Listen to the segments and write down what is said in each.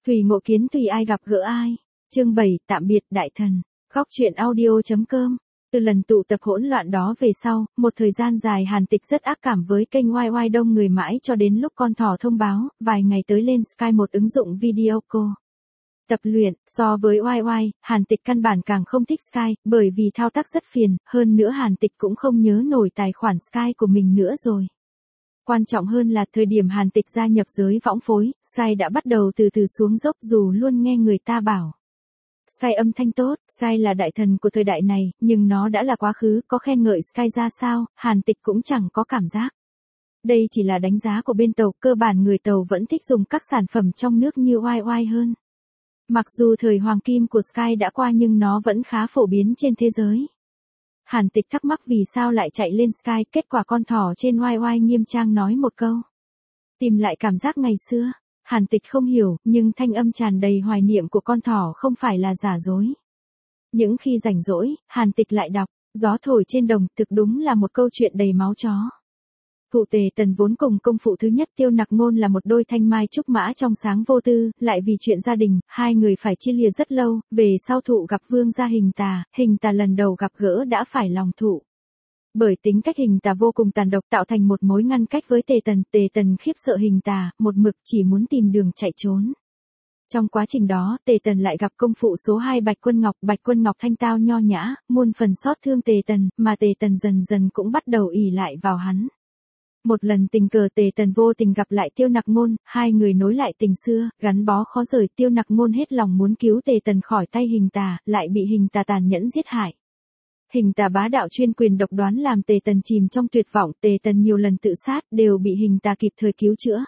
Tùy ngộ kiến tùy ai gặp gỡ ai. Chương 7, tạm biệt đại thần. Góc truyện audio.com. Từ lần tụ tập hỗn loạn đó về sau, một thời gian dài Hàn Tịch rất ác cảm với kênh YY đông người mãi cho đến lúc con thỏ thông báo, vài ngày tới lên Sky một ứng dụng video call. Tập luyện, so với YY, Hàn Tịch căn bản càng không thích Sky, bởi vì thao tác rất phiền, hơn nữa Hàn Tịch cũng không nhớ nổi tài khoản Sky của mình nữa rồi. Quan trọng hơn là thời điểm Hàn Tịch gia nhập giới võng phối, Sky đã bắt đầu từ từ xuống dốc dù luôn nghe người ta bảo. Sky âm thanh tốt, Sky là đại thần của thời đại này, nhưng nó đã là quá khứ, có khen ngợi Sky ra sao, Hàn Tịch cũng chẳng có cảm giác. Đây chỉ là đánh giá của bên tàu, cơ bản người tàu vẫn thích dùng các sản phẩm trong nước như YY hơn. Mặc dù thời hoàng kim của Sky đã qua nhưng nó vẫn khá phổ biến trên thế giới. Hàn Tịch thắc mắc vì sao lại chạy lên Sky, kết quả con thỏ trên YY nghiêm trang nói một câu. Tìm lại cảm giác ngày xưa. Hàn Tịch không hiểu, nhưng thanh âm tràn đầy hoài niệm của con thỏ không phải là giả dối. Những khi rảnh rỗi, Hàn Tịch lại đọc, gió thổi trên đồng, thực đúng là một câu chuyện đầy máu chó. Thụ Tề Tần vốn cùng công phụ thứ nhất Tiêu Nặc Ngôn là một đôi thanh mai trúc mã trong sáng vô tư, lại vì chuyện gia đình, hai người phải chia lìa rất lâu, về sau Thụ gặp Vương gia Hình Tà lần đầu gặp gỡ đã phải lòng Thụ. Bởi tính cách Hình Tà vô cùng tàn độc tạo thành một mối ngăn cách với Tề Tần khiếp sợ Hình Tà, một mực chỉ muốn tìm đường chạy trốn. Trong quá trình đó, Tề Tần lại gặp công phụ số 2 Bạch Quân Ngọc thanh tao nho nhã, muôn phần xót thương Tề Tần, mà Tề Tần dần dần cũng bắt đầu ỷ lại vào hắn. Một lần tình cờ Tề Tần vô tình gặp lại Tiêu Nặc Ngôn, hai người nối lại tình xưa, gắn bó khó rời. Tiêu Nặc Ngôn hết lòng muốn cứu Tề Tần khỏi tay Hình Tà, lại bị Hình Tà tàn nhẫn giết hại. Hình Tà bá đạo chuyên quyền độc đoán làm Tề Tần chìm trong tuyệt vọng, Tề Tần nhiều lần tự sát đều bị Hình Tà kịp thời cứu chữa.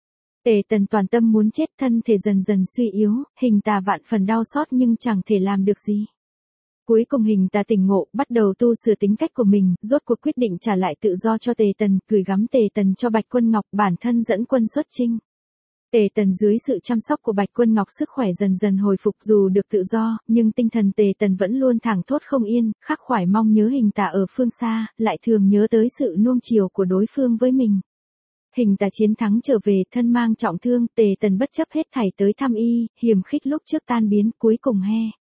Tề Tần toàn tâm muốn chết, thân thể dần dần suy yếu, Hình Tà vạn phần đau xót nhưng chẳng thể làm được gì. Cuối cùng Hình Tà tỉnh ngộ, bắt đầu tu sửa tính cách của mình, rốt cuộc quyết định trả lại tự do cho Tề Tần, gửi gắm Tề Tần cho Bạch Quân Ngọc, bản thân dẫn quân xuất chinh. Tề Tần dưới sự chăm sóc của Bạch Quân Ngọc sức khỏe dần dần hồi phục, dù được tự do, nhưng tinh thần Tề Tần vẫn luôn thảng thốt không yên, khắc khoải mong nhớ Hình Tà ở phương xa, lại thường nhớ tới sự nuông chiều của đối phương với mình. Hình Tà chiến thắng trở về, thân mang trọng thương, Tề Tần bất chấp hết thảy tới thăm y, hiềm khích lúc trước tan biến, cuối cùng he.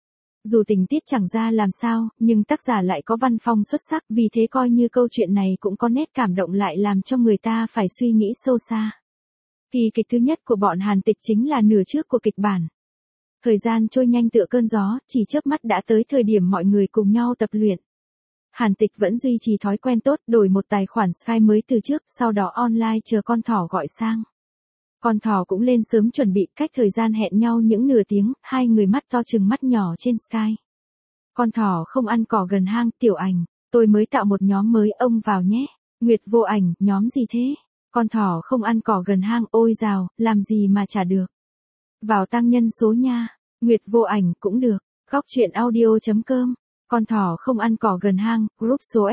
Dù tình tiết chẳng ra làm sao, nhưng tác giả lại có văn phong xuất sắc, vì thế coi như câu chuyện này cũng có nét cảm động lại làm cho người ta phải suy nghĩ sâu xa. Kỳ kịch thứ nhất của bọn Hàn Tịch chính là nửa trước của kịch bản. Thời gian trôi nhanh tựa cơn gió, chỉ chớp mắt đã tới thời điểm mọi người cùng nhau tập luyện. Hàn Tịch vẫn duy trì thói quen tốt, đổi một tài khoản Sky mới từ trước, sau đó online chờ con thỏ gọi sang. Con thỏ cũng lên sớm chuẩn bị, cách thời gian hẹn nhau những nửa tiếng, hai người mắt to chừng mắt nhỏ trên Sky. Con thỏ không ăn cỏ gần hang, Tiểu Ảnh, tôi mới tạo một nhóm mới, ông vào nhé. Nguyệt Vô Ảnh, nhóm gì thế? Con thỏ không ăn cỏ gần hang, ôi dào, làm gì mà chả được. Vào tăng nhân số nha. Nguyệt Vô Ảnh, cũng được. Góc truyện audio.com. Con thỏ không ăn cỏ gần hang, group số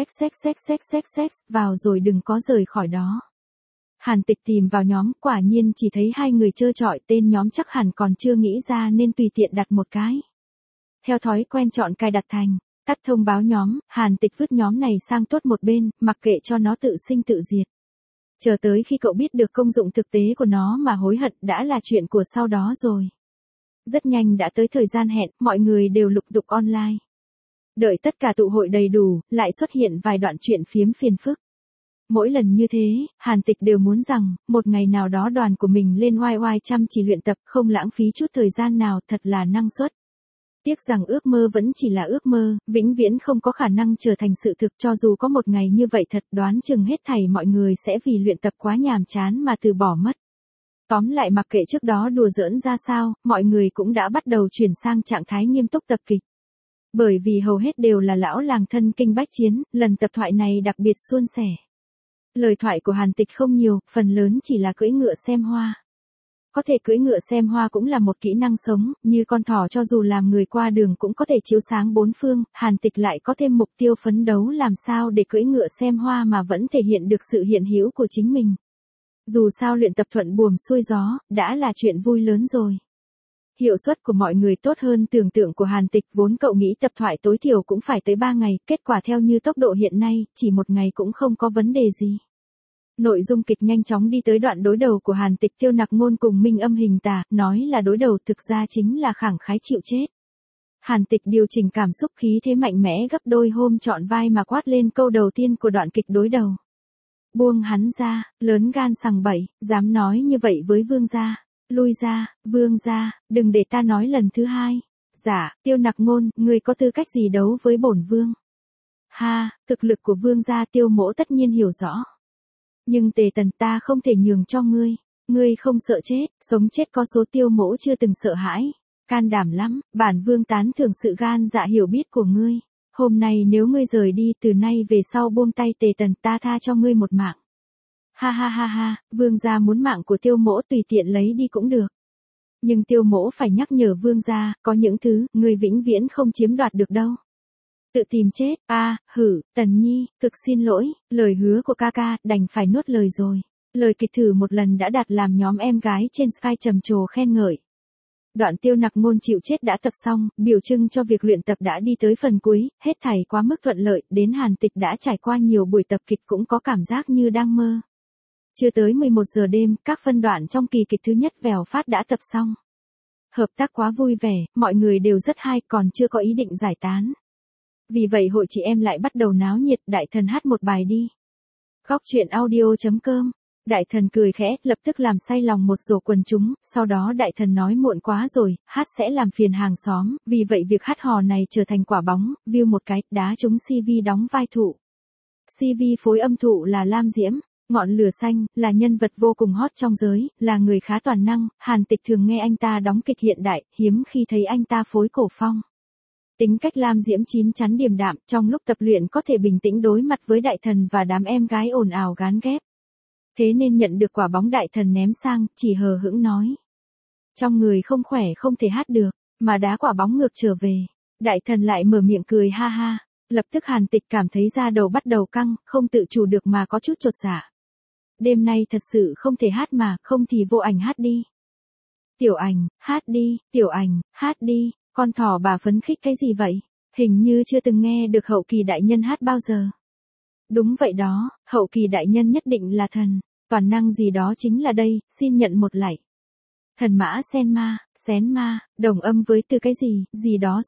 XXXXXX, vào rồi đừng có rời khỏi đó. Hàn Tịch tìm vào nhóm, quả nhiên chỉ thấy hai người trơ trọi, tên nhóm chắc hẳn còn chưa nghĩ ra nên tùy tiện đặt một cái. Theo thói quen chọn cài đặt thành, tắt thông báo nhóm, Hàn Tịch vứt nhóm này sang tốt một bên, mặc kệ cho nó tự sinh tự diệt. Chờ tới khi cậu biết được công dụng thực tế của nó mà hối hận đã là chuyện của sau đó rồi. Rất nhanh đã tới thời gian hẹn, mọi người đều lục tục online. Đợi tất cả tụ hội đầy đủ, lại xuất hiện vài đoạn chuyện phiền phức. Mỗi lần như thế, Hàn Tịch đều muốn rằng, một ngày nào đó đoàn của mình lên YY chăm chỉ luyện tập, không lãng phí chút thời gian nào, thật là năng suất. Tiếc rằng ước mơ vẫn chỉ là ước mơ, vĩnh viễn không có khả năng trở thành sự thực, cho dù có một ngày như vậy thật, đoán chừng hết thảy mọi người sẽ vì luyện tập quá nhàm chán mà từ bỏ mất. Tóm lại mặc kệ trước đó đùa giỡn ra sao, mọi người cũng đã bắt đầu chuyển sang trạng thái nghiêm túc tập kịch. Bởi vì hầu hết đều là lão làng thân kinh bách chiến, lần tập thoại này đặc biệt suôn sẻ. Lời thoại của Hàn Tịch không nhiều, phần lớn chỉ là cưỡi ngựa xem hoa. Có thể cưỡi ngựa xem hoa cũng là một kỹ năng sống, như con thỏ cho dù làm người qua đường cũng có thể chiếu sáng bốn phương, Hàn Tịch lại có thêm mục tiêu phấn đấu làm sao để cưỡi ngựa xem hoa mà vẫn thể hiện được sự hiện hữu của chính mình. Dù sao luyện tập thuận buồm xuôi gió, đã là chuyện vui lớn rồi. Hiệu suất của mọi người tốt hơn tưởng tượng của Hàn Tịch, vốn cậu nghĩ tập thoại tối thiểu cũng phải tới 3 ngày, kết quả theo như tốc độ hiện nay, chỉ một ngày cũng không có vấn đề gì. Nội dung kịch nhanh chóng đi tới đoạn đối đầu của Hàn Tịch Tiêu Nặc Ngôn cùng Minh Âm Hình Tà, nói là đối đầu thực ra chính là khẳng khái chịu chết. Hàn Tịch điều chỉnh cảm xúc khí thế mạnh mẽ gấp đôi hôm chọn vai mà quát lên câu đầu tiên của đoạn kịch đối đầu. Buông hắn ra, lớn gan sằng bậy, dám nói như vậy với vương gia. Lui ra, vương gia, đừng để ta nói lần thứ hai. Dạ, Tiêu Nặc Ngôn, ngươi có tư cách gì đấu với bổn vương? Ha, thực lực của vương gia Tiêu mỗ tất nhiên hiểu rõ. Nhưng Tề Tần ta không thể nhường cho ngươi. Ngươi không sợ chết, sống chết có số Tiêu mỗ chưa từng sợ hãi. Can đảm lắm, bản vương tán thưởng sự gan dạ hiểu biết của ngươi. Hôm nay nếu ngươi rời đi từ nay về sau buông tay Tề Tần ta tha cho ngươi một mạng. Ha ha ha ha, vương gia muốn mạng của Tiêu mỗ tùy tiện lấy đi cũng được. Nhưng Tiêu mỗ phải nhắc nhở vương gia, có những thứ, ngươi vĩnh viễn không chiếm đoạt được đâu. Tự tìm chết, Tần Nhi, thực xin lỗi, lời hứa của ca ca, đành phải nuốt lời rồi. Lời kịch thử một lần đã đạt làm nhóm em gái trên Sky trầm trồ khen ngợi. Đoạn Tiêu Nặc Ngôn chịu chết đã tập xong, biểu trưng cho việc luyện tập đã đi tới phần cuối, hết thảy quá mức thuận lợi, đến Hàn Tịch đã trải qua nhiều buổi tập kịch cũng có cảm giác như đang mơ. Chưa tới 11 giờ đêm, các phân đoạn trong kỳ kịch thứ nhất vèo phát đã tập xong. Hợp tác quá vui vẻ, mọi người đều rất hay, còn chưa có ý định giải tán. Vì vậy hội chị em lại bắt đầu náo nhiệt, Đại Thần hát một bài đi. Góc truyện audio.com. Đại Thần cười khẽ, lập tức làm say lòng một rổ quần chúng, sau đó Đại Thần nói muộn quá rồi, hát sẽ làm phiền hàng xóm, vì vậy việc hát hò này trở thành quả bóng, view một cái, đá trúng CV đóng vai thụ. CV phối âm thụ là Lam Diễm. Ngọn lửa xanh, là nhân vật vô cùng hot trong giới, là người khá toàn năng, Hàn Tịch thường nghe anh ta đóng kịch hiện đại, hiếm khi thấy anh ta phối cổ phong. Tính cách Lam Diễm chín chắn điềm đạm, trong lúc tập luyện có thể bình tĩnh đối mặt với Đại Thần và đám em gái ồn ào gán ghép. Thế nên nhận được quả bóng Đại Thần ném sang, chỉ hờ hững nói. Trong người không khỏe không thể hát được, mà đá quả bóng ngược trở về. Đại Thần lại mở miệng cười ha ha. Lập tức Hàn Tịch cảm thấy da đầu bắt đầu căng, không tự chủ được mà có chút chột dạ. Đêm nay thật sự không thể hát mà, không thì Vô Ảnh hát đi. Tiểu Ảnh, hát đi, Tiểu Ảnh, hát đi, con thỏ bà phấn khích cái gì vậy? Hình như chưa từng nghe được Hậu Kỳ đại nhân hát bao giờ. Đúng vậy đó, Hậu Kỳ đại nhân nhất định là thần, toàn năng gì đó chính là đây, xin nhận một lạy. Thần mã xén ma, đồng âm với từ cái gì đó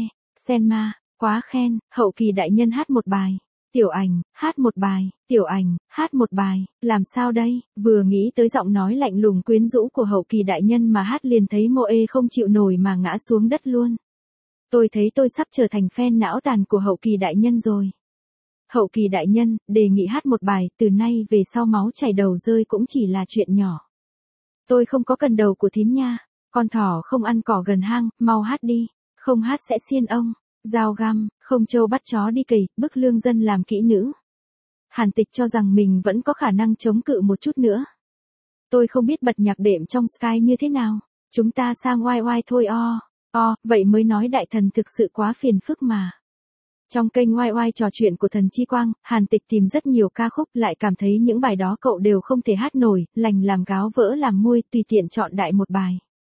sen ma, quá khen, Hậu Kỳ đại nhân hát một bài. Tiểu Ảnh, hát một bài, Tiểu Ảnh, hát một bài, làm sao đây, vừa nghĩ tới giọng nói lạnh lùng quyến rũ của Hậu Kỳ đại nhân mà hát liền thấy mô ê không chịu nổi mà ngã xuống đất luôn. Tôi thấy tôi sắp trở thành fan não tàn của Hậu Kỳ đại nhân rồi. Hậu Kỳ đại nhân, đề nghị hát một bài, từ nay về sau máu chảy đầu rơi cũng chỉ là chuyện nhỏ. Tôi không có cần đầu của thím nha, con thỏ không ăn cỏ gần hang, mau hát đi, không hát sẽ xiên ông. Dao găm, không trâu bắt chó đi cày, bức lương dân làm kỹ nữ. Hàn Tịch cho rằng mình vẫn có khả năng chống cự một chút nữa. Tôi không biết bật nhạc đệm trong Sky như thế nào. Chúng ta sang YY thôi vậy mới nói Đại Thần thực sự quá phiền phức mà. Trong kênh YY trò chuyện của Thần Chi Quang, Hàn Tịch tìm rất nhiều ca khúc lại cảm thấy những bài đó cậu đều không thể hát nổi, lành làm gáo vỡ làm môi, tùy tiện chọn đại một bài.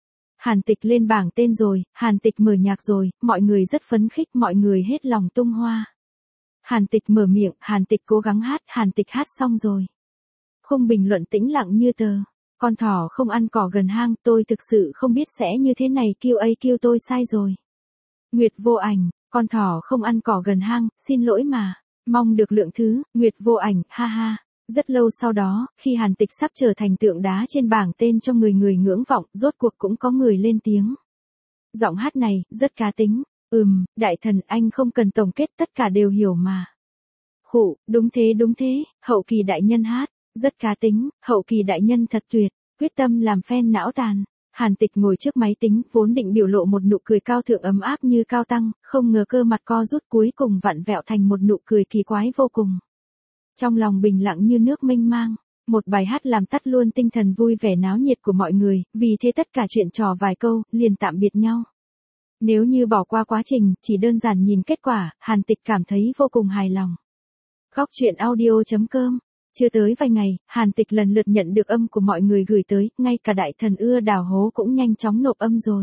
Hàn Tịch lên bảng tên rồi, Hàn Tịch mở nhạc rồi, mọi người rất phấn khích, mọi người hết lòng tung hoa. Hàn Tịch mở miệng, Hàn Tịch cố gắng hát, Hàn Tịch hát xong rồi. Không bình luận tĩnh lặng như tờ. Con thỏ không ăn cỏ gần hang, tôi thực sự không biết sẽ như thế này, kêu tôi sai rồi. Nguyệt Vô Ảnh, con thỏ không ăn cỏ gần hang, xin lỗi mà. Mong được lượng thứ, Nguyệt Vô Ảnh, ha ha. Rất lâu sau đó, khi Hàn Tịch sắp trở thành tượng đá trên bảng tên cho người ngưỡng vọng, rốt cuộc cũng có người lên tiếng. Giọng hát này, rất cá tính. Đại Thần anh không cần tổng kết, tất cả đều hiểu mà. Khụ, đúng thế, Hậu Kỳ đại nhân hát, rất cá tính, Hậu Kỳ đại nhân thật tuyệt, quyết tâm làm fan não tàn. Hàn Tịch ngồi trước máy tính, vốn định biểu lộ một nụ cười cao thượng ấm áp như cao tăng, không ngờ cơ mặt co rút cuối cùng vặn vẹo thành một nụ cười kỳ quái vô cùng. Trong lòng bình lặng như nước mênh mang, một bài hát làm tắt luôn tinh thần vui vẻ náo nhiệt của mọi người, vì thế tất cả chuyện trò vài câu, liền tạm biệt nhau. Nếu như bỏ qua quá trình, chỉ đơn giản nhìn kết quả, Hàn Tịch cảm thấy vô cùng hài lòng. Góc truyện audio.com. Chưa tới vài ngày, Hàn Tịch lần lượt nhận được âm của mọi người gửi tới, ngay cả Đại Thần ưa đào hố cũng nhanh chóng nộp âm rồi.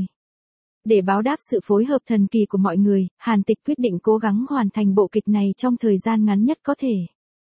Để báo đáp sự phối hợp thần kỳ của mọi người, Hàn Tịch quyết định cố gắng hoàn thành bộ kịch này trong thời gian ngắn nhất có thể.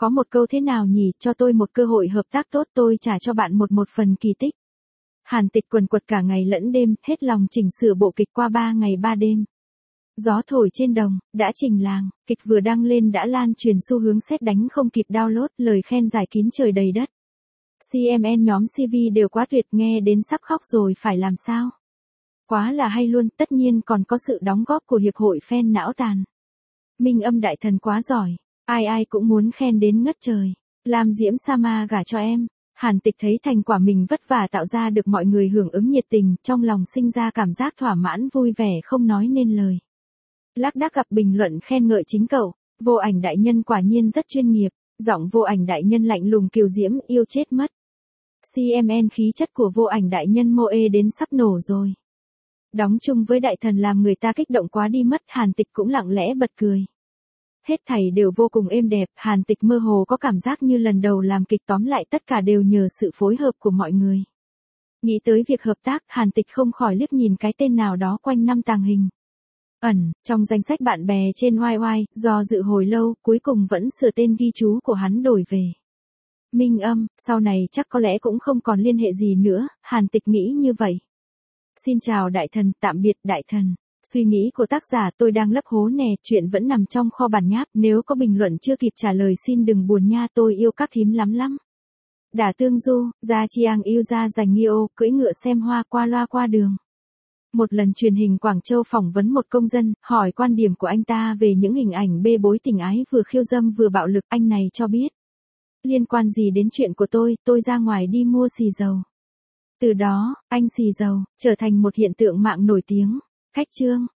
Có một câu thế nào nhỉ, cho tôi một cơ hội hợp tác tốt tôi trả cho bạn một phần kỳ tích. Hàn Tịch quần quật cả ngày lẫn đêm, hết lòng chỉnh sửa bộ kịch qua 3 ngày 3 đêm. Gió thổi trên đồng, đã trình làng, kịch vừa đăng lên đã lan truyền xu hướng sét đánh không kịp download, lời khen giải kín trời đầy đất. CMN nhóm CV đều quá tuyệt, nghe đến sắp khóc rồi phải làm sao? Quá là hay luôn, tất nhiên còn có sự đóng góp của Hiệp hội Fan não tàn. Minh Âm đại thần quá giỏi, ai ai cũng muốn khen đến ngất trời. Lam Diễm Sama gả cho em. Hàn Tịch thấy thành quả mình vất vả tạo ra được mọi người hưởng ứng nhiệt tình, trong lòng sinh ra cảm giác thỏa mãn vui vẻ không nói nên lời. Lác đác gặp bình luận khen ngợi chính cậu, Vô Ảnh đại nhân quả nhiên rất chuyên nghiệp, giọng Vô Ảnh đại nhân lạnh lùng kiều diễm, yêu chết mất. CMN khí chất của Vô Ảnh đại nhân mô ê đến sắp nổ rồi. Đóng chung với đại thần làm người ta kích động quá đi mất, Hàn Tịch cũng lặng lẽ bật cười. Hết thảy đều vô cùng êm đẹp, Hàn Tịch mơ hồ có cảm giác như lần đầu làm kịch, tóm lại tất cả đều nhờ sự phối hợp của mọi người. Nghĩ tới việc hợp tác, Hàn Tịch không khỏi liếc nhìn cái tên nào đó quanh năm tàng hình. Trong danh sách bạn bè trên YY, do dự hồi lâu, cuối cùng vẫn sửa tên ghi chú của hắn đổi về. Minh Âm, sau này chắc có lẽ cũng không còn liên hệ gì nữa, Hàn Tịch nghĩ như vậy. Xin chào đại thần, tạm biệt đại thần. Suy nghĩ của tác giả tôi đang lấp hố nè, chuyện vẫn nằm trong kho bản nháp, nếu có bình luận chưa kịp trả lời xin đừng buồn nha, tôi yêu các thím lắm lắm. Đả Tương Du, Gia Chiang yêu ra dành Nghio, cưỡi ngựa xem hoa qua loa qua đường. Một lần truyền hình Quảng Châu phỏng vấn một công dân, hỏi quan điểm của anh ta về những hình ảnh bê bối tình ái vừa khiêu dâm vừa bạo lực, anh này cho biết. Liên quan gì đến chuyện của tôi ra ngoài đi mua xì dầu. Từ đó, anh xì dầu, trở thành một hiện tượng mạng nổi tiếng. Khách trương.